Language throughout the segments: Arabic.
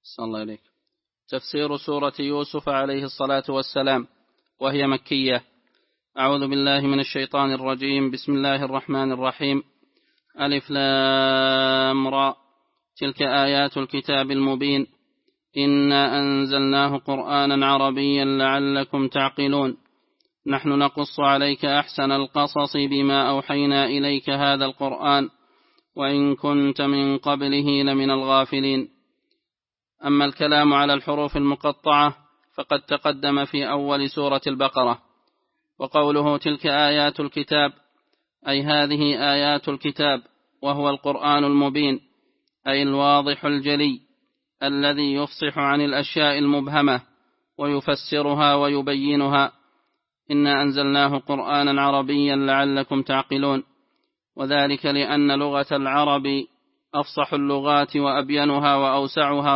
صلى الله عليك. تفسير سورة يوسف عليه الصلاة والسلام وهي مكية. أعوذ بالله من الشيطان الرجيم. بسم الله الرحمن الرحيم. ألف لام را تلك آيات الكتاب المبين إنا أنزلناه قرآنا عربيا لعلكم تعقلون نحن نقص عليك أحسن القصص بما أوحينا إليك هذا القرآن وإن كنت من قبله لمن الغافلين. أما الكلام على الحروف المقطعة فقد تقدم في أول سورة البقرة. وقوله تلك آيات الكتاب أي هذه آيات الكتاب وهو القرآن المبين أي الواضح الجلي الذي يفصح عن الأشياء المبهمة ويفسرها ويبينها. إنا أنزلناه قرآنا عربيا لعلكم تعقلون. وذلك لأن لغة العرب أفصح اللغات وأبينها وأوسعها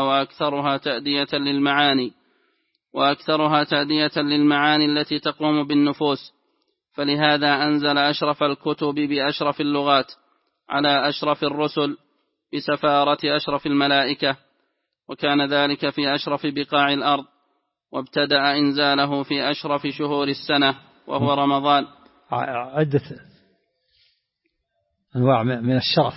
وأكثرها تأدية للمعاني التي تقوم بالنفوس. فلهذا أنزل أشرف الكتب بأشرف اللغات على أشرف الرسل بسفارة أشرف الملائكة. وكان ذلك في أشرف بقاع الأرض. وابتدأ إنزاله في أشرف شهور السنة وهو رمضان. عدة أنواع من الشرف.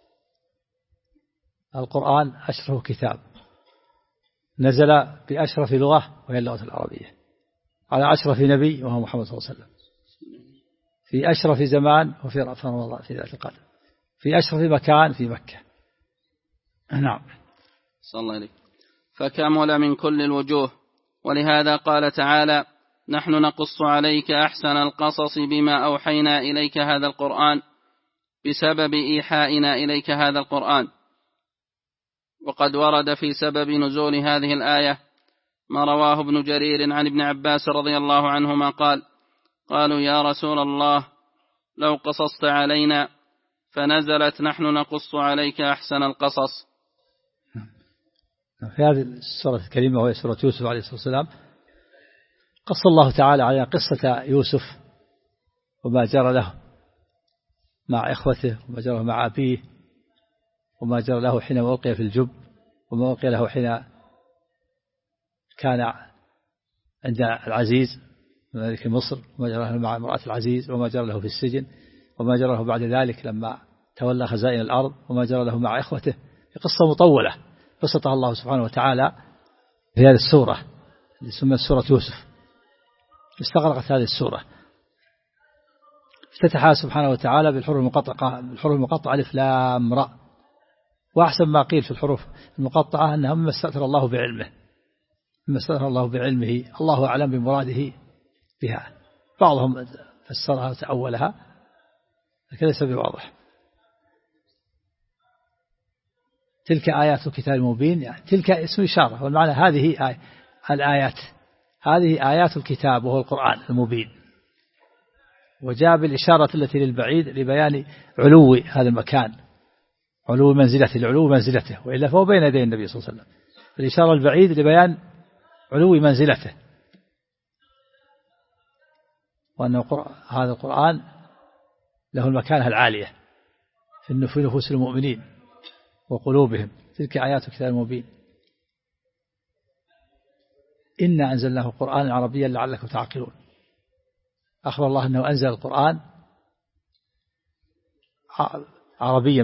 القرآن أشرف كتاب نزل بأشرف لغة وهي اللغة العربية على أشرف نبي وهو محمد صلى الله عليه وسلم في أشرف زمان وفي رمضان في ذات القدر في أشرف مكان في مكة. نعم. صلى الله عليه. فكمل من كل الوجوه. ولهذا قال تعالى نحن نقص عليك أحسن القصص بما أوحينا إليك هذا القرآن بسبب إيحائنا إليك هذا القرآن. وقد ورد في سبب نزول هذه الآية ما رواه ابن جرير عن ابن عباس رضي الله عنهما قال قالوا يا رسول الله لو قصصت علينا فنزلت نحن نقص عليك أحسن القصص. في هذه السورة الكريمة وهي سورة يوسف عليه الصلاة والسلام قص الله تعالى على قصة يوسف وما جرى له مع إخوته وما جرى مع أبيه وما جرى له حين ألقي في الجب وما ألقي له حين كان عند العزيز ملك مصر وما جرى له مع امرأة العزيز وما جرى له في السجن وما جرى له بعد ذلك لما تولى خزائن الأرض وما جرى له مع إخوته. قصة مطولة بسطها الله سبحانه وتعالى في هذه السورة اللي سمت سورة يوسف. استغرقت هذه السورة. افتتحها سبحانه وتعالى بالحروف المقطعة ألف لام را. وأحسن ما قيل في الحروف المقطعة أنها مما استأثر الله بعلمه الله أعلم بمراده بها. بعضهم فسرها وتأولها لكن ليس بواضح. تلك آيات الكتاب المبين يعني تلك اسم إشارة والمعنى هذه الآيات هذه آيات الكتاب وهو القرآن المبين. وجاء بالإشارة التي للبعيد لبيان علو هذا المكان علو منزلته وإلا فهو بين يدي النبي صلى الله عليه وسلم. الإشارة البعيد لبيان علو منزلته وأن هذا القرآن له المكانة العالية في نفوس المؤمنين وقلوبهم. تلك آيات الكتاب المبين إنا أنزلناه قرآنا عربيا لعلكم تعقلون. أخبر الله أنه أنزل القرآن عربيا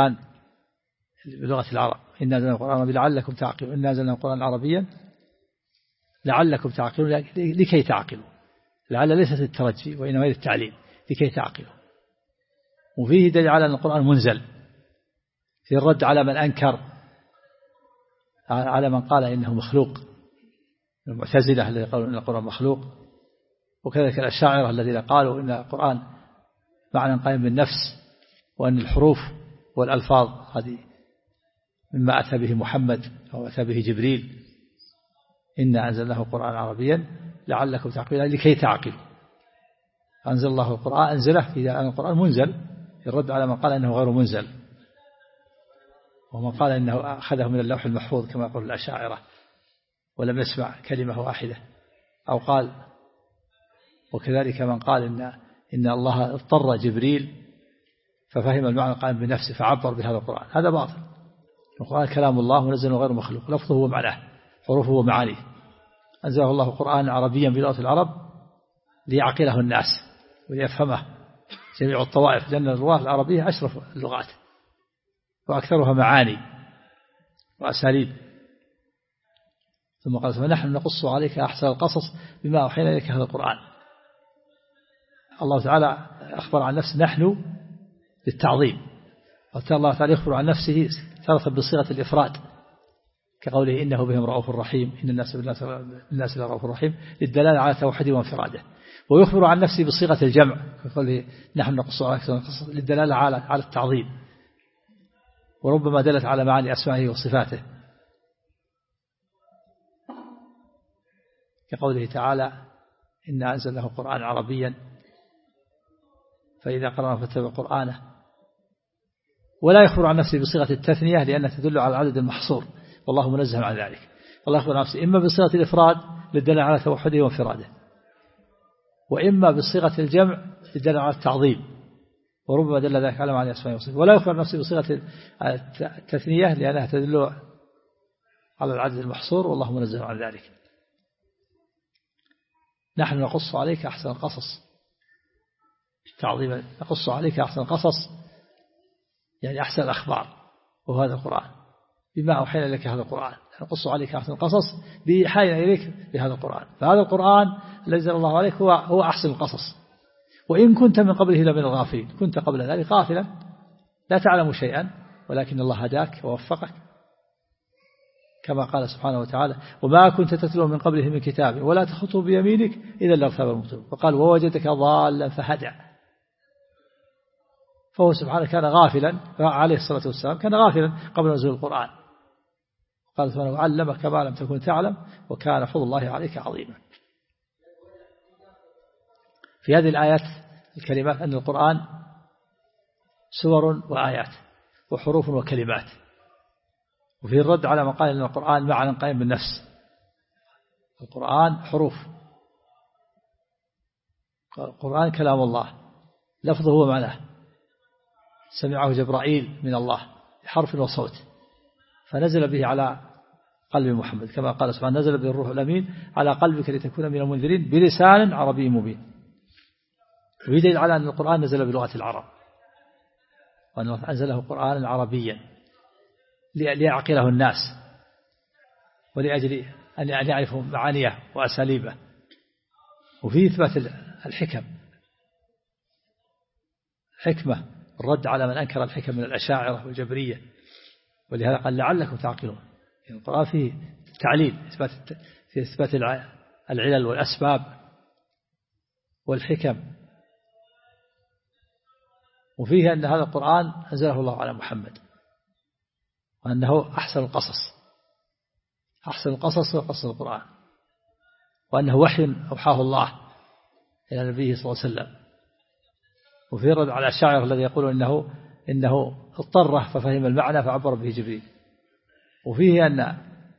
بلغة العرب. إنا أنزلناه قرآنا لعلكم تعقلون. إنا أنزلناه قرآنا عربيا لعلكم تعقلون لكي تعقلوا. لعل ليست الترجي وإنما هي التعليم لكي تعقلوا. وفيه دليل على أن القرآن منزل في الرد على من أنكر على من قال إنه مخلوق المعتزلة الذين قالوا إن القرآن مخلوق وكذلك الأشاعرة الذين قالوا إن القرآن معنى قائم بالنفس وأن الحروف والألفاظ هذه مما أتى به محمد أو أتى به جبريل. إنا أنزلناه قرآن عربيا لعلكم تعقلون لكي تعقلوا. أنزل الله القرآن أنزله في أن القرآن منزل الرد على من قال إنه غير منزل ومن قال إنه أخذه من اللوح المحفوظ كما يقول الأشاعرة ولم يسمع كلمة واحدة أو قال. وكذلك من قال إن الله اضطر جبريل ففهم المعنى القائم بنفسه فعبر بهذا القرآن. هذا باطل القرآن كلام الله منزل غير مخلوق، لفظه ومعناه، حروفه ومعانيه. أنزله الله قرآنا عربيا بلغة العرب ليعقله الناس ويفهمه جميع الطوائف، لأن اللغة العربية أشرف اللغات وأكثرها معاني وأساليب. ثم قال فنحن نقص عليك أحسن القصص بما أوحينا إليك هذا القرآن. الله تعالى أخبر عن نفسه نحن بالتعظيم، الله تعالى يخبر عن نفسه ثلاثة بصيغة الإفراد كقوله إنه بهم رؤوف رحيم، إن الناس لرؤوف رحيم، للدلالة على توحيده وانفراده. ويخبر عن نفسه بصيغة الجمع كقوله نحن نقص عليك للدلالة على التعظيم، وربما دلت على معاني أسمائه وصفاته كقوله تعالى إنا أنزلناه قرآن عربيا فإذا قرأنا فاتبع قرآنه. ولا يخبر عن نفسه بصيغة التثنية لأنها تدل على العدد المحصور، والله منزه عن ذلك. والله يخبر عن نفسه إما بصيغة الإفراد للدلالة على توحيده وانفراده، وإما بصيغة الجمع للدلالة على التعظيم، وربما دل ذلك على معاني أسمائه وصفاته. ولا يخبر عن نفسه بصيغة التثنية لأنها تدل على العدد المحصور، والله منزه عن ذلك. نحن نقص عليك أحسن القصص تعظيما، نقص عليك أحسن القصص يعني أحسن الأخبار، وهذا القرآن بما أوحينا إليك هذا القرآن، نقص عليك أحسن القصص بإيحائنا إليك بهذا القرآن. فهذا القرآن الذي أنزل الله عليك هو أحسن القصص، وإن كنت من قبله لمن الغافلين، كنت قبل ذلك غافلا لا تعلم شيئا، ولكن الله هداك ووفقك، كما قال سبحانه وتعالى وما كنت تتلو من قبله من كتاب ولا تخطه بيمينك إذا لارتاب المبطلون. وقال ووجدك ضالا فهدى. فهو سبحانه كان غافلا عليه الصلاة والسلام، كان غافلا قبل نزول القرآن. قال سبحانه وعلمك ما لم تكن تعلم وكان فضل الله عليك عظيما. في هذه الآيات الكلمات أن القرآن سور وآيات وحروف وكلمات، وفي الرد على ما قال أن القرآن معنى قائم بالنفس. القرآن حروف، القرآن كلام الله، لفظه ومعناه، سمعه جبرائيل من الله بحرف وصوت، فنزل به على قلب محمد كما قال سبحانه نزل به الروح الأمين على قلبك لتكون من المنذرين بلسان عربي مبين. ويدل على أن القرآن نزل بلغة العرب، وأن أنزله قرآنا عربيا ليعقله الناس ولأجل أن يعرفوا معانيه وأساليبه. وفيه إثبات الحكم، حكمة الرد على من أنكر الحكم من الأشاعرة والجبرية، ولهذا قال لعلكم تعقلون. يعني القرآن فيه تعليل، في إثبات العلل والأسباب والحكم. وفيه أن هذا القرآن أنزله الله على محمد، وأنه أحسن القصص، أحسن القصص وقصص القرآن، وأنه وحي أوحاه الله إلى نبيه صلى الله عليه وسلم. وفي رد على الشاعر الذي يقول إنه اضطره ففهم المعنى فعبر به جبريل. وفيه أن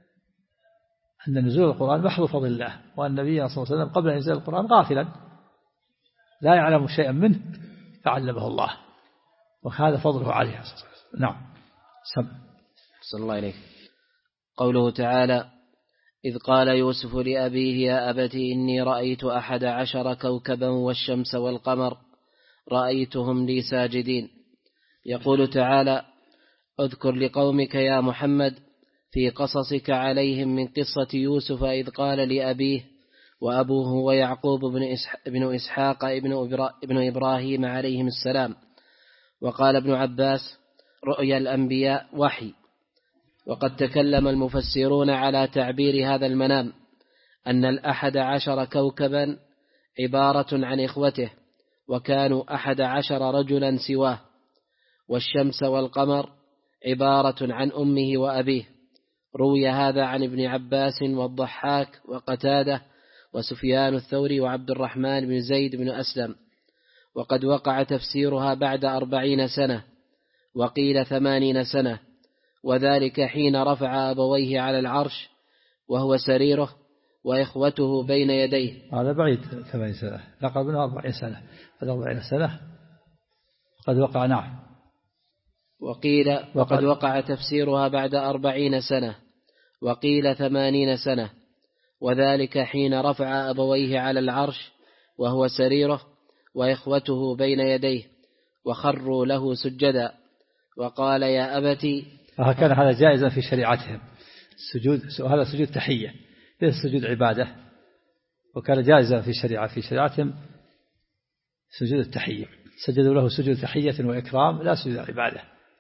نزول القرآن محض فضل الله، وأن النبي صلى الله عليه وسلم قبل أن ينزل القرآن غافلا لا يعلم شيئا منه فعلمه الله، وهذا فضله عليه. نعم. صلى الله عليه. قوله تعالى إذ قال يوسف لأبيه يا أبت إني رأيت 11 كوكبا والشمس والقمر رأيتهم لي ساجدين. يقول تعالى اذكر لقومك يا محمد في قصصك عليهم من قصة يوسف إذ قال لأبيه وأبوه ويعقوب بن إسحاق ابن إبراهيم عليهم السلام. وقال ابن عباس رؤيا الأنبياء وحي. وقد تكلم المفسرون على تعبير هذا المنام أن 11 كوكبا عبارة عن إخوته، وكانوا 11 رجلا سواه، والشمس والقمر عبارة عن أمه وأبيه. روي هذا عن ابن عباس والضحاك وقتادة وسفيان الثوري وعبد الرحمن بن زيد بن أسلم. وقد وقع تفسيرها بعد 40 سنة، وقيل 80 سنة، وذلك حين رفع أبويه على العرش وهو سريره وإخوته بين يديه. هذا بعيد 80 سنة، لقد من 40 سنة، هذا 40 سنة قد وقع. نعم. وقيل وقد وقع تفسيرها بعد 40 سنة، وقيل 80 سنة، وذلك حين رفع أبويه على العرش وهو سريره وإخوته بين يديه وخروا له سجدا وقال يا أبتي. كان هذا جائزا في شريعتهم السجود، هذا سجود تحية ليس سجود عبادة، وكان جائزا في شريعتهم سجود التحية، سجدوا له سجود تحية وإكرام لا سجود عبادة.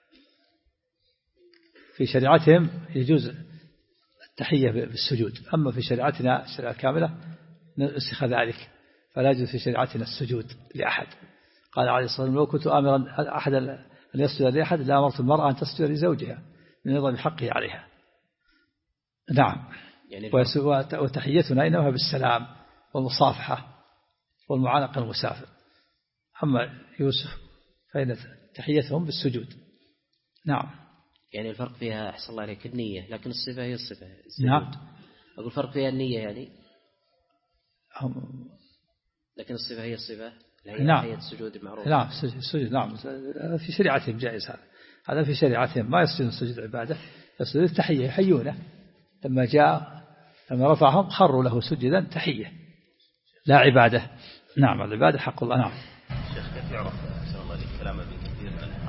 في شريعتهم يجوز التحية بالسجود، أما في شريعتنا الشريعة الكاملة نسخ ذلك، فلا يجوز في شريعتنا السجود لأحد. قال عليه الصلاة والسلام لو كنت آمرا أحدا أن يسجد لأحد لأمرت المرأة أن تسجد لزوجها من نظام حقه عليها. نعم. يعني وتحيتنا إنما بالسلام والمصافحة والمعانقة المسافر. أما يوسف فإن تحيتهم بالسجود. نعم. يعني الفرق فيها أحسن الله عليك النية، لكن الصفة هي الصفة. نعم. أقول الفرق فيها النية يعني، لكن الصفة هي الصفة. نعم. تحية السجود معروف. نعم السجود نعم في شريعتهم جائز هذا في شريعتهم، ما يسجد السجود عبادة، يسجد التحية يحيونه. لما رفعهم خروا له سجدا تحية لا عبادة. نعم العبادة حق الله. نعم. شيخ كيف يعرف أحسن الله عليك كلام ابن كثير من الحق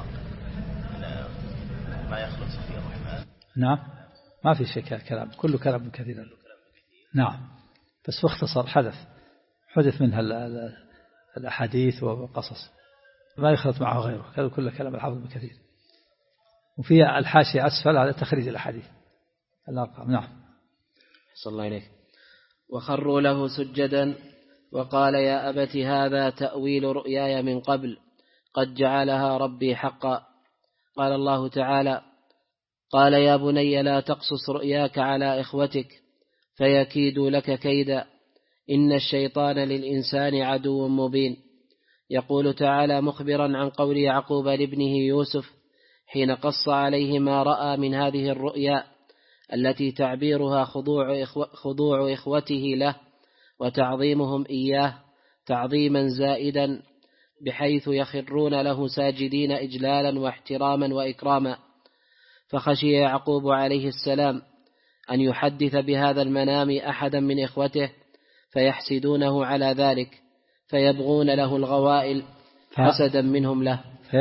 ما يخلص فيه الرحمن؟ نعم ما في شيء كلام، كل كلام ابن كثير. نعم بس باختصار حدث منها الأحاديث والقصص ما يخلط معه غيره، كل كلام الحافظ ابن كثير. وفي الحاشية أسفل على تخريج الأحاديث الأرقام. نعم. صلى الله عليه. وخروا له سجدا وقال يا أبت هذا تأويل رؤياي من قبل قد جعلها ربي حقا. قال الله تعالى قال يا بني لا تقصص رؤياك على إخوتك فيكيدوا لك كيدا إن الشيطان للإنسان عدو مبين. يقول تعالى مخبرا عن قول يعقوب لابنه يوسف حين قص عليه ما رأى من هذه الرؤيا التي تعبيرها خضوع إخوته له وتعظيمهم إياه تعظيما زائدا بحيث يخرون له ساجدين إجلالا واحتراما وإكراما. فخشي يعقوب عليه السلام أن يحدث بهذا المنام أحدا من إخوته فيحسدونه على ذلك فيبغون له الغوائل حسدا منهم له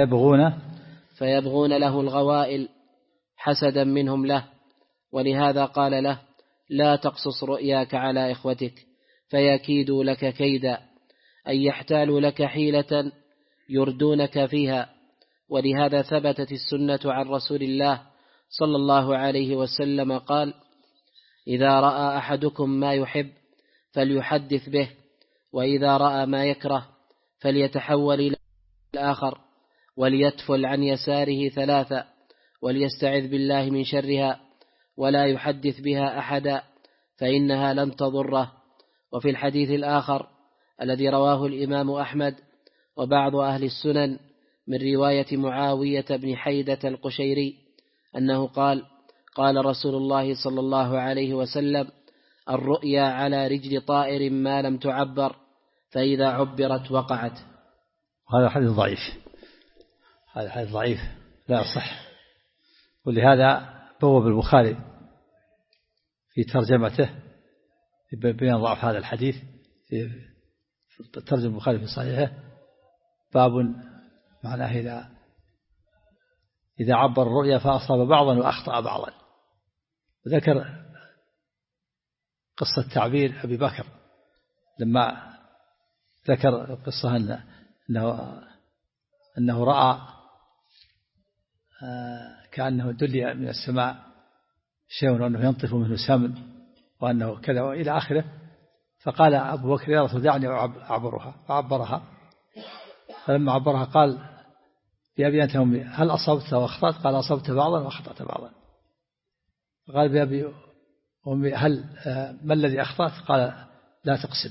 فيبغون له الغوائل حسدا منهم له. ولهذا قال له لا تقصص رؤياك على إخوتك فيكيدوا لك كيدا أي يحتالوا لك حيلة يردونك فيها. ولهذا ثبتت السنة عن رسول الله صلى الله عليه وسلم قال إذا رأى أحدكم ما يحب فليحدث به وإذا رأى ما يكره فليتحول إلى الآخر وليتفل عن يساره 3 وليستعذ بالله من شرها ولا يحدث بها أحدا فإنها لن تضره. وفي الحديث الآخر الذي رواه الإمام أحمد وبعض أهل السنن من رواية معاوية بن حيدة القشيري أنه قال قال رسول الله صلى الله عليه وسلم الرؤيا على رجل طائر ما لم تعبر فإذا عبرت وقعت. هذا حديث ضعيف، هذا حديث ضعيف لا صح. ولهذا بوب البخاري في ترجمته بين ضعف هذا الحديث في ترجمة البخاري في صحيحه باب معناه إذا عبر الرؤيا فأصاب بعضا وأخطأ بعضا. وذكر قصة تعبير أبي بكر لما ذكر قصة أنه رأى كأنه دلي من السماء شيء وأنه ينطف منه سمن وأنه كذا وإلى آخره. فقال أبو بكر يا رسول دعني أعبرها فعبرها. فلما عبرها قال بأبي أنت أمي هل أصبت وأخطأت؟ قال أصبت بعضا وأخطأت بعضا. فقال بأبي أمي هل ما الذي أخطأت؟ قال لا تقسم.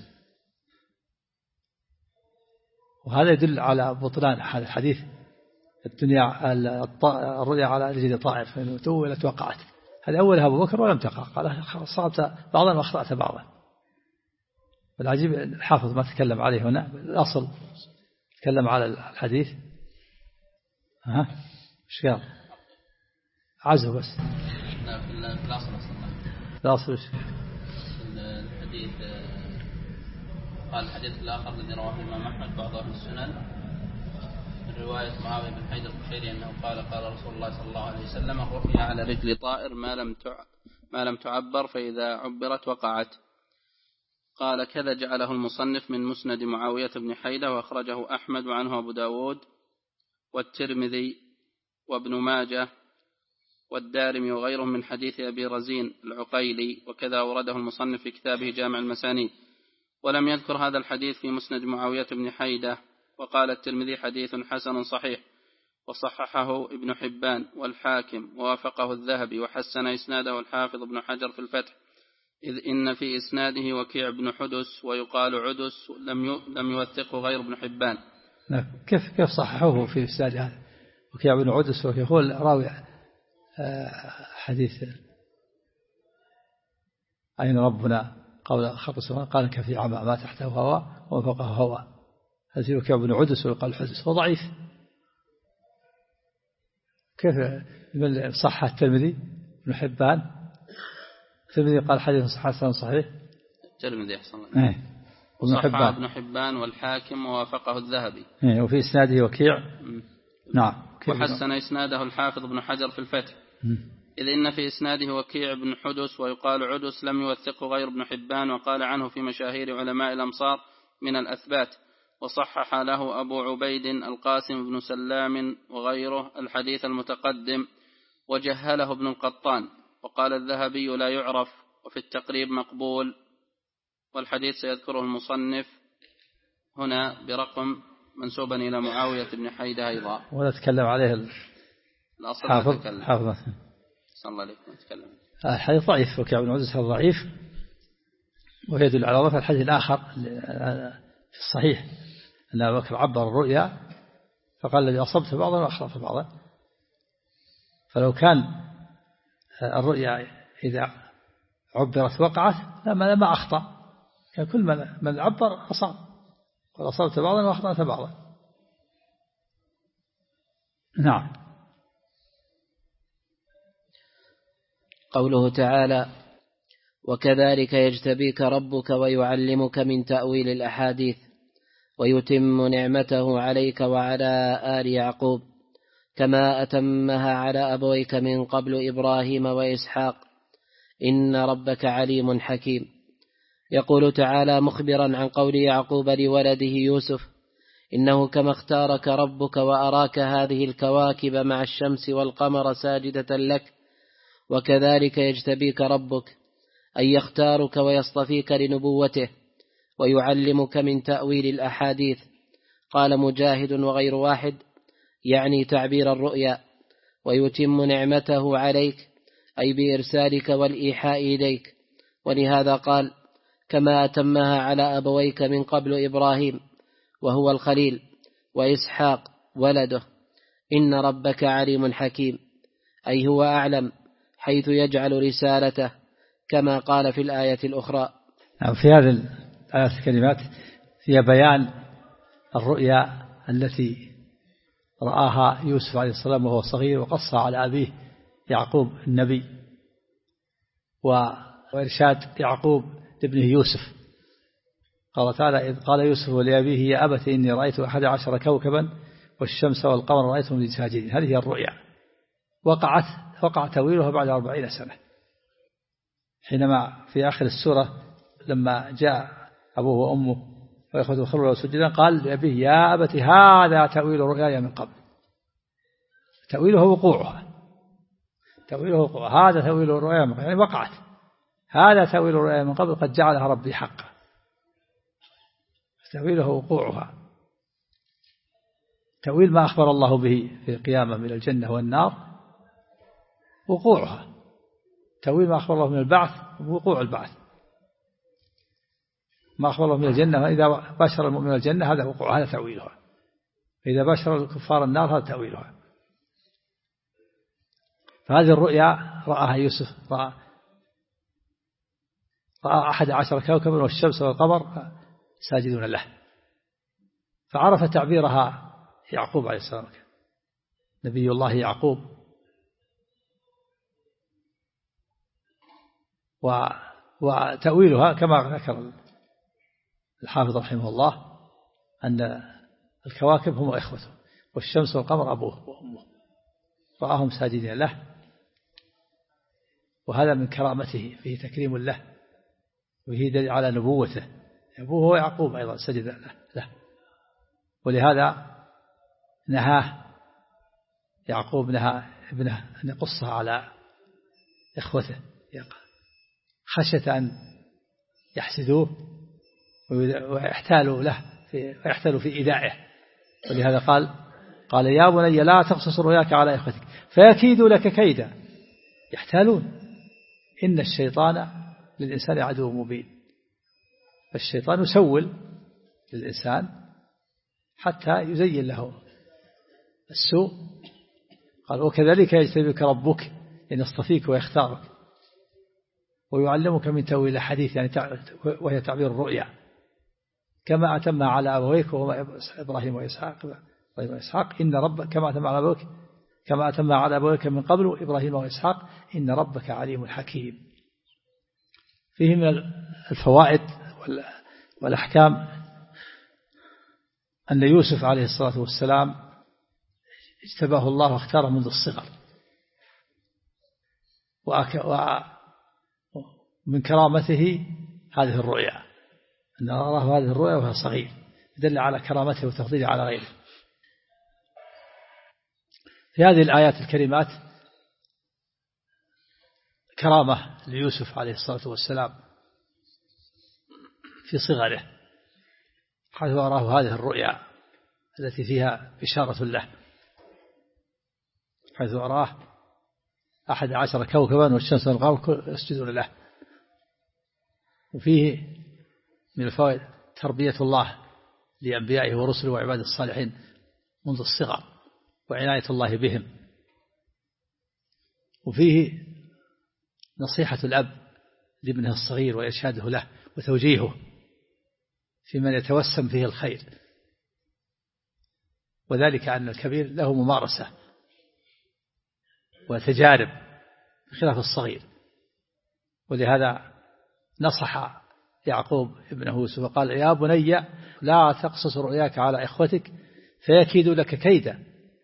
وهذا يدل على بطلان هذا الحديث الدنيا الرؤيا على رجل طائر فإن تولت وقعت. هذا أولها أبو بكر ولم تقع قال أصبت بعضا وأخطأت بعضا. والعجيب الحافظ ما تكلم عليه هنا الأصل تكلم على الحديث إيش قال؟ عزه بس. لا في الأصل الأصل الحديث قال الحديث الآخر الذي رواه الإمام أحمد بعض أهل السنن من رواية معاوية بن حيدر القشيري أنه قال رسول الله صلى الله عليه وسلم: الرؤيا على رجل طائر ما لم تعبر، فإذا عبرت وقعت. قال: كذا جعله المصنف من مسند معاوية بن حيدة، وأخرجه أحمد وعنه أبو داود والترمذي وابن ماجه والدارمي وغيرهم من حديث أبي رزين العقيلي، وكذا أورده المصنف في كتابه جامع المسانيد، ولم يذكر هذا الحديث في مسند معاوية بن حيدة. وقال الترمذي: حديث حسن صحيح، وصححه ابن حبان والحاكم ووافقه الذهبي، وحسن إسناده الحافظ ابن حجر في الفتح، إذ إن في إسناده وكيع بن حدس ويقال عدس لم يوثقه غير ابن حبان. كيف صححوه في إسناد هذا وكيع بن عدس وهو راوي حديث أين ربنا قال خط السماء قال كفي عمى ما تحته هواء وفوقه هواء، هذا وكيع بن عدس ويقال حدس، هو ضعيف. كيف صح الترمذي ابن حبان؟ الترمذي قال حديث حسن صحيح. الترمذي أحسن الله. وصحح ابن حبان والحاكم ووافقه الذهبي. وفي إسناده وكيع. نعم. وحسن إسناده الحافظ ابن حجر في الفتح، إذ إن في إسناده وكيع بن حدس ويقال عدس لم يوثقه غير ابن حبان، وقال عنه في مشاهير علماء الأمصار من الأثبات. وصحح له أبو عبيد القاسم بن سلام وغيره الحديث المتقدم، وجهله ابن القطان. وقال الذهبي: لا يعرف، وفي التقريب مقبول. والحديث سيذكره المصنف هنا برقم منسوبا إلى معاوية بن حيدة أيضا، ولا تكلم عليه حافظ. صلى الله عليكم نتكلم. الحديث ضعيف، وكيع بن عدس ضعيف، ويدل على ضعف الحديث الآخر في الصحيح أن أبو بكر عبر الرؤيا فقال: الذي أصبت بعضا وأخطأت بعضا. فلو كان الرؤيا إذا عبرت وقعت لما أخطأ، كان كل من عبر أصاب، قال: أصبت بعضا وأخطأت بعضا. نعم. قوله تعالى: وكذلك يجتبيك ربك ويعلمك من تأويل الأحاديث ويتم نعمته عليك وعلى آل يعقوب كما أتمها على أبويك من قبل إبراهيم وإسحاق إن ربك عليم حكيم. يقول تعالى مخبرا عن قول يعقوب لولده يوسف: إنه كما اختارك ربك وأراك هذه الكواكب مع الشمس والقمر ساجدة لك وكذلك يجتبيك ربك، أي يختارك ويصطفيك لنبوته ويعلمك من تأويل الأحاديث. قال مجاهد وغير واحد يعني تعبير الرؤيا، ويتم نعمته عليك أي بإرسالك والإيحاء إليك. ولهذا قال: كما أتمها على أبويك من قبل إبراهيم وهو الخليل وإسحاق ولده إن ربك عليم حكيم، أي هو أعلم حيث يجعل رسالته كما قال في الآية الأخرى. في هذه الآيات الكلمات فيها بيان الرؤيا التي رآها يوسف عليه السلام وهو صغير وقصها على أبيه يعقوب النبي، وإرشاد يعقوب لابنه يوسف. قال تعالى: إذ قال يوسف لأبيه: يا أبت إني رأيت 11 كوكبا والشمس والقمر رأيتهم لي ساجدين. هذه هي الرؤيا، وقع تأويلها بعد 40 سنة، حينما في آخر السورة لما جاء أبوه وأمه وإخوته خروا له سجدا قال لأبيه: يا أبت هذا تأويل رؤياي من قبل. تأويله وقوعها، هذا تأويل الرؤيا من قبل، يعني وقعت. هذا تأويل الرؤيا من قبل قد جعلها ربي حقا. تأويله وقوعها، تأويل ما أخبر الله به في القيامة من الجنة والنار، وقوعها تأويل ما أخبر الله من البعث ووقوع البعث. ما أخبر الله من الجنة، إذا بشر المؤمن الجنة هذا وقوع، هذا تأويلها. إذا بشر الكفار النار هذا تأويلها. فهذه الرؤيا رآها يوسف، رأى 11 كوكبا والشمس والقمر ساجدون له، فعرف تعبيرها يعقوب عليه السلام. نبي الله يعقوب، وتأويلها كما ذكر الحافظ رحمه الله أن الكواكب هم إخوته، والشمس والقمر أبوه وأمه، رآهم ساجدين له، وهذا من كرامته، فيه تكريم له، وفيه دليل على نبوته. أبوه هو يعقوب أيضا سجد له، ولهذا نهاه يعقوب، نهى ابنه أن يقصها على إخوته خشية أن يحسدوه ويحتالوا له ويحتالوا في إيذائه. ولهذا قال يا بني لا تقصص رؤياك على إخوتك فيكيدوا لك كيدا، يحتالون. إن الشيطان للإنسان عدو مبين، فالشيطان يسول للإنسان حتى يزين له السوء. قال وكذلك يجتبيك ربك إن يصطفيك ويختارك ويعلمك من تأويل الحديث، يعني وهي تعبير الرؤيا، كما أتمها على أبويك وهما إبراهيم وإسحاق إن ربك كما أتمها على أبويك من قبل إبراهيم وإسحاق إن ربك عليم حكيم. فيه من الفوائد والأحكام أن يوسف عليه الصلاة والسلام اجتباه الله واختاره منذ الصغر، ومن كرامته هذه الرؤيا، أن أراه هذه الرؤيا وهو صغير، يدل على كرامته وتفضيله على غيره. في هذه الآيات الكريمات كرامة ليوسف عليه الصلاة والسلام في صغره، حيث أراه هذه الرؤيا التي فيها بشارة له، حيث أراه 11 كوكبا والشمس والقمر يسجدون له. وفيه من الفوائد تربية الله لأنبيائه ورسله وعباده الصالحين منذ الصغر، وعناية الله بهم. وفيه نصيحة الأب لابنه الصغير وإرشاده له وتوجيهه في من يتوسم فيه الخير، وذلك أن الكبير له ممارسة وتجارب بخلاف الصغير. ولهذا نصح يعقوب ابنه يوسف وقال يا بني لا تقصص رؤياك على إخوتك فيكيدوا لك كيدا.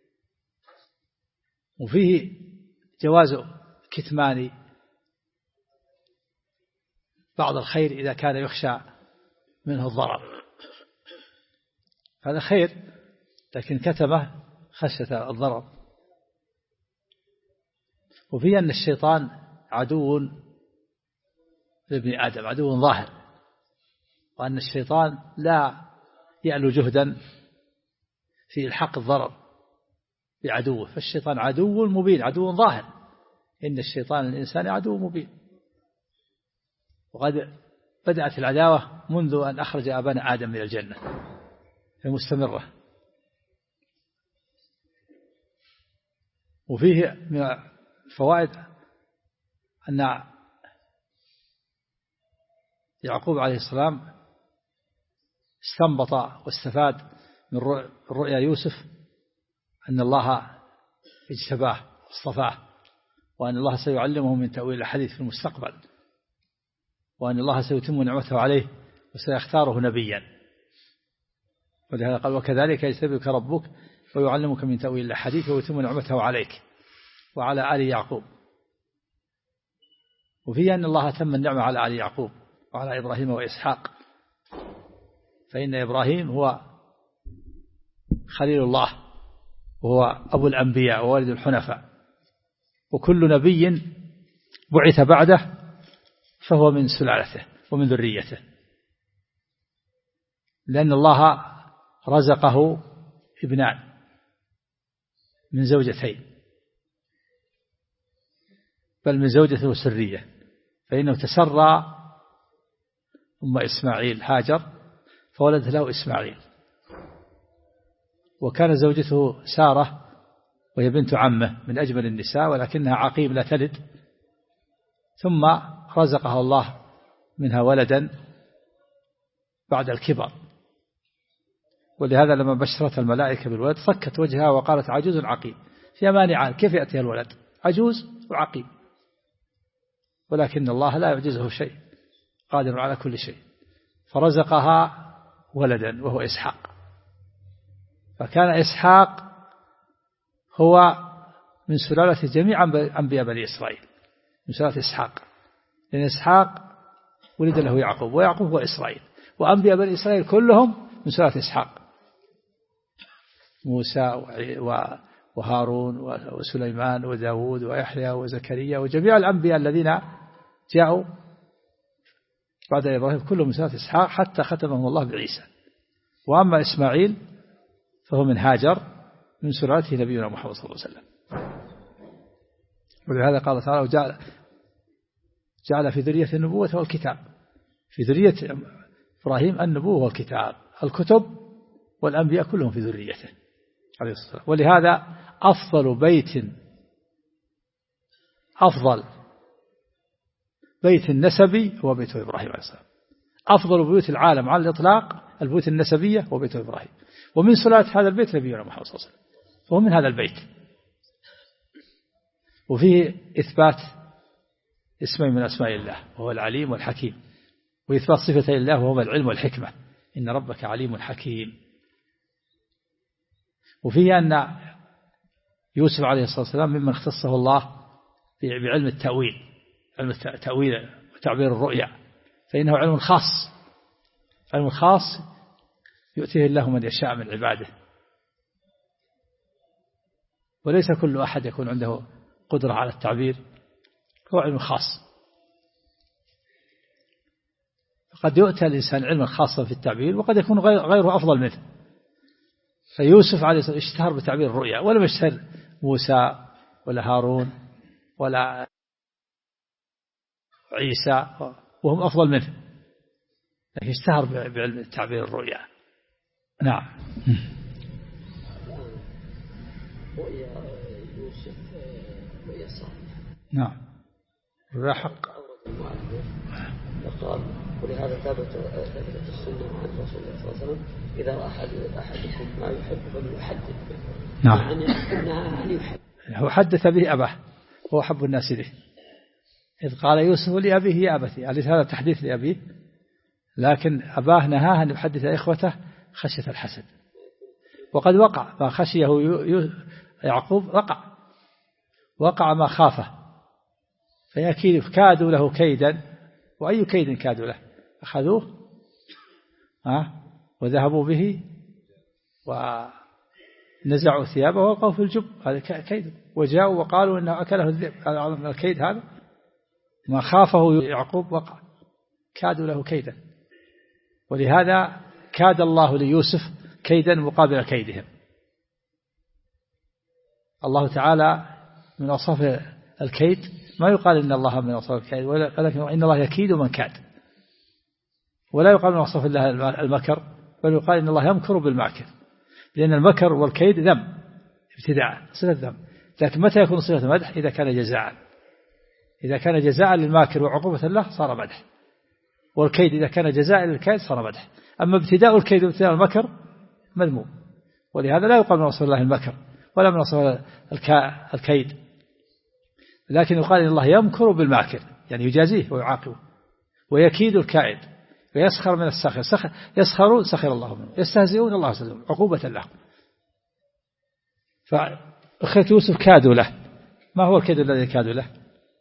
وفيه جواز كتمان بعض الخير إذا كان يخشى منه الضرر، هذا خير لكن كتمه خشية الضرر. وفيه أن الشيطان عدو لابن آدم، عدو ظاهر، وأن الشيطان لا يألو جهدا في الحق الضرر بعدوه، فالشيطان عدو مبين، عدو ظاهر. إن الشيطان الإنسان عدو مبين، وقد بدأت العداوة منذ أن أخرج أبانا آدم من الجنة، هي مستمرة. وفيه من الفوائد أن يعقوب عليه السلام استنبط واستفاد من رؤيا يوسف أن الله اجتباه واصطفاه، وأن الله سيعلمه من تأويل الحديث في المستقبل، وأن الله سيتم نعمته عليه وسيختاره نبيا. ولهذا قال وكذلك يجتبيك ربك ويعلمك من تأويل الحديث ويتم نعمته عليك وعلى آل يعقوب. وفيه أن الله تم النعمة على آل يعقوب وعلى إبراهيم وإسحاق، فإن إبراهيم هو خليل الله وهو أبو الأنبياء ووالد الحنفاء، وكل نبي بعث بعده فهو من سلالته ومن ذريته، لأن الله رزقه ابنان من زوجتين، بل من زوجته سرية، فإنه تسرى أم إسماعيل هاجر فولد له إسماعيل، وكان زوجته سارة وهي بنت عمه من أجمل النساء، ولكنها عقيم لا تلد، ثم رزقها الله منها ولدا بعد الكبر. ولهذا لما بشرت الملائكة بالولد فكت وجهها وقالت عجوز عقيم، هي مانعان، كيف يأتيها الولد؟ عجوز وعقيم، ولكن الله لا يعجزه شيء، قادر على كل شيء، فرزقها ولدا وهو إسحاق. فكان إسحاق هو من سلالة جميع أنبياء بني إسرائيل، من سلالة إسحاق، لأن إسحاق ولد له يعقوب، ويعقوب هو إسرائيل، وأنبياء بني إسرائيل كلهم من سلالة إسحاق، موسى وهارون وسليمان وداود ويحيى وزكريا وجميع الأنبياء الذين جاءوا بعد إبراهيم كلهم من سلالة إسحاق، حتى ختمهم الله بعيسى. وأما إسماعيل فهو من هاجر من سلالته نبينا محمد صلى الله عليه وسلم. ولهذا قال تعالى: جعل في ذرية النبوة والكتاب. في ذرية إبراهيم النبوة والكتاب، الكتب والأنبياء كلهم في ذريته عليه الصلاة والسلام. ولهذا أفضل بيت النسبي هو بيت إبراهيم عليه السلام. أفضل بيوت العالم على الإطلاق البيوت النسبية هو بيت إبراهيم، ومن سلالة هذا البيت نبينا محمد صلى الله عليه وسلم، وهو من هذا البيت. وفيه إثبات اسمين من أسماء الله وهو العليم والحكيم، وإثبات صفتي الله وهو العلم والحكمة، إن ربك عليم حكيم. وفيه أن يوسف عليه الصلاة والسلام ممن اختصه الله بعلم التأويل، علم التأويل وتعبير الرؤيا، فإنه علم خاص، علم خاص يؤتيه الله من يشاء من عباده، وليس كل أحد يكون عنده قدرة على التعبير، هو علم خاص. قد يؤتى الإنسان علما خاصا في التعبير، وقد يكون غيره أفضل منه. فيوسف عليه الصلاة والسلام اشتهر بتعبير الرؤيا، ولم يشتهر موسى ولا هارون ولا عيسى وهم أفضل منه، لكن اشتهر بعلم تعبير الرؤيا. نعم. رؤيا يوسف رؤيا صالحة. نعم. الرؤيا حق. فقال: ولهذا ثبت السنة عن رسول الله صلى الله عليه وسلم: إذا رأى أحدكم ما يحب فليحدث به. نعم. يعني يحب. هو حدث به أباه، هو حب الناس له، إذ قال يوسف لأبيه: يا أبتي. أليس هذا تحديث لأبيه؟ لكن أباه نهاه أن يحدث إخوته خشية الحسد، وقد وقع ما خشيه يعقوب، وقع ما خافه، فيكيد كادوا له كيدا، وأي كيد كادوا له، أخذوه وذهبوا به ونزعوا ثيابه ووقعوا في الجب، هذا كيد، وجاءوا وقالوا إنه أكله الذئب، هذا من الكيد، هذا ما خافه يعقوب وقع، كادوا له كيدا. ولهذا كاد الله ليوسف كيدا مقابل كيدهم. الله تعالى من أوصاف الكيد ما يقال إن الله من أوصاف الكيد، ولكن إن الله يكيد من كاد، ولا يقال من أوصاف الله المكر، بل يقال إن الله يمكر بالمعكر، لأن المكر والكيد ذم ابتداء، صفة ذم. لكن متى يكون صفة مدح؟ إذا كان جزاء، إذا كان جزاء للماكر وعقوبة له صار مدح، والكيد إذا كان جزاء للكيد صار مدح. أما ابتداء الكيد وابتداء المكر مذموم، ولهذا لا يقال من وصف الله المكر ولا من وصف الكيد، لكن يقال إن الله يمكر بالماكر، يعني يجازيه ويعاقبه، ويكيد الكائد، ويسخر من السخر، يسخرون سخر الله منه، يستهزئون الله سخر عقوبة له. فأخوة يوسف كادوا له. ما هو الكيد الذي كادوا له؟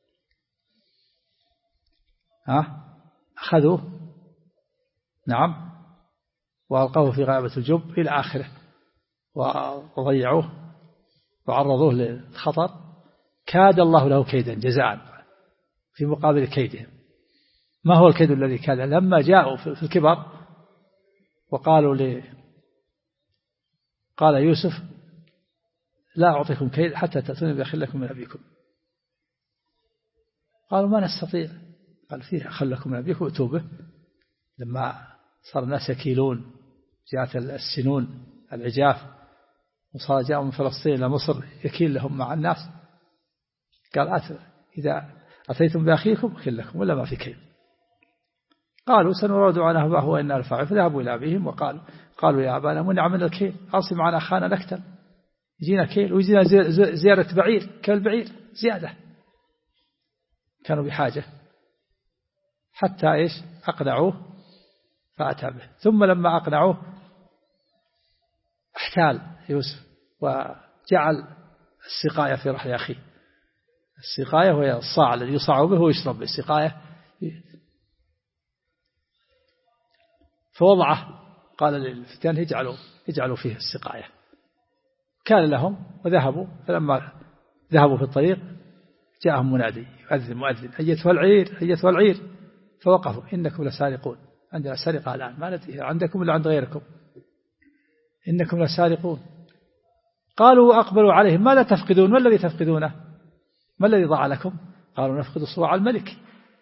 أخذوه، نعم، وألقوه في غابة الجب إلى آخره، وضيعوه وعرضوه للخطر. كاد الله له كيدا جزاء في مقابل كيدهم. ما هو الكيد الذي كاد؟ لما جاءوا في الكبر وقالوا قال يوسف: لا أعطيكم كيد حتى تأتوني بأخ لكم من أبيكم. قالوا: ما نستطيع. قال: فيه أخ لكم من أبيكم ائتوا به. لما صار الناس يكيلون، جاءت السنون العجاف، وصار جاءوا من فلسطين إلى مصر يكيل لهم مع الناس، قال: إذا أتيتم بأخيكم أخ لكم ولا ما في كيد. قالوا: سنراد عن أباه وإنا لفاعل. فذهبوا إلى أبيهم قالوا: يا أبانا منع من الكيل، أرسل معنا أخانا نكتل يجينا كيل ويجينا زيارة بعير كالبعير زيادة، كانوا بحاجة حتى إيش أقنعوه فأتى به. ثم لما أقنعوه احتال يوسف وجعل السقاية في رحل أخيه. السقاية وهي الصاع الذي يصاع به ويشرب به السقاية، فوضعه قال للفتيان اجعلوا فيه السقاية. كان لهم وذهبوا، فلما ذهبوا في الطريق جاءهم منادي يؤذن مؤذن أيتها العير أيتها العير، فوقفوا إنكم لسارقون، عندنا سرقة الآن ما ندري عندكم ولا عند غيركم، إنكم لسارقون. قالوا أقبلوا عليهم ما لا تفقدون، ما الذي تفقدونه، ما الذي ضاع لكم؟ قالوا نفقد صواع الملك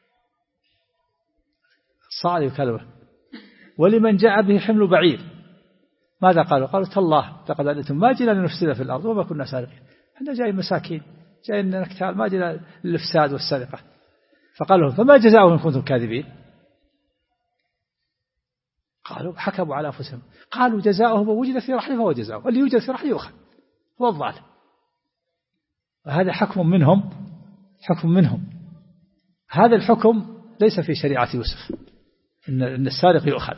الصاع وكلبه، ولمن جاء به حمل بعير. ماذا قالوا تالله لقد علمتم ما جئنا لنفسد في الأرض وما كنا سارقين، احنا جايين مساكين جايين نقتال ما جئنا للإفساد والسرقة. فقال لهم فما جزاؤه إن كنتم كاذبين؟ قالوا حكموا على أنفسهم قالوا جزاؤه ما وجد في رحله فهو جزاؤه، واللي يوجد في رحله يؤخذ هو الظالم. وهذا حكم منهم. هذا الحكم ليس في شريعة يوسف إن السارق يؤخذ،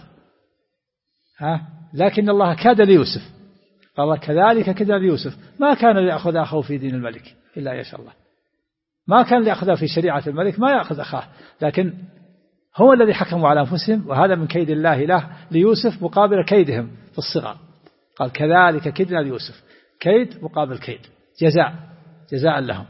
لكن الله كاد ليوسف، قال الله كذلك كدنا ليوسف ما كان ليأخذ أخاه في دين الملك إلا يشاء الله، ما كان ليأخذه في شريعة الملك ما يأخذ أخاه، لكن هو الذي حكموا على أنفسهم، وهذا من كيد الله له ليوسف مقابل كيدهم في الصغر. قال كذلك كدنا ليوسف، كيد مقابل كيد، جزاء لهم.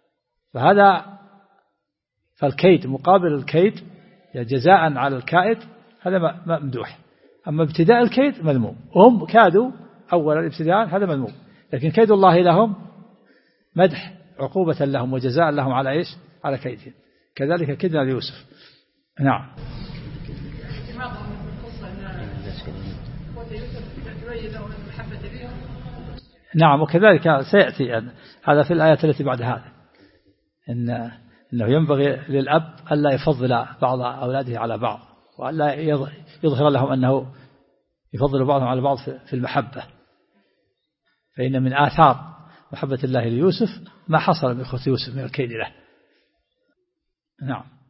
فالكيد مقابل الكيد جزاء على الكائد هذا ممدوح، أما ابتداء الكيد مذموم، وهم كادوا أولا الابتداء هذا مذموم، لكن كيد الله لهم مدح عقوبة لهم وجزاء لهم على إيش؟ على كيدهم. كذلك كدنا ليوسف. نعم. نعم وكذلك سيأتي هذا في الآيات التي بعد هذا إنه ينبغي للأب ألا يفضل بعض أولاده على بعض، وألا يظهر لهم أنه يفضل بعضهم على بعض في المحبة، فإن من آثار محبة الله ليوسف ما حصل من أخوة يوسف من الكيد له. نعم.